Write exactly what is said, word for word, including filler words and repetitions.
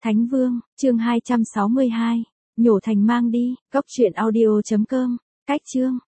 Thánh Vương, chương hai trăm sáu mươi hai, nhổ thành mang đi, góc truyện audio chấm com, cách chương.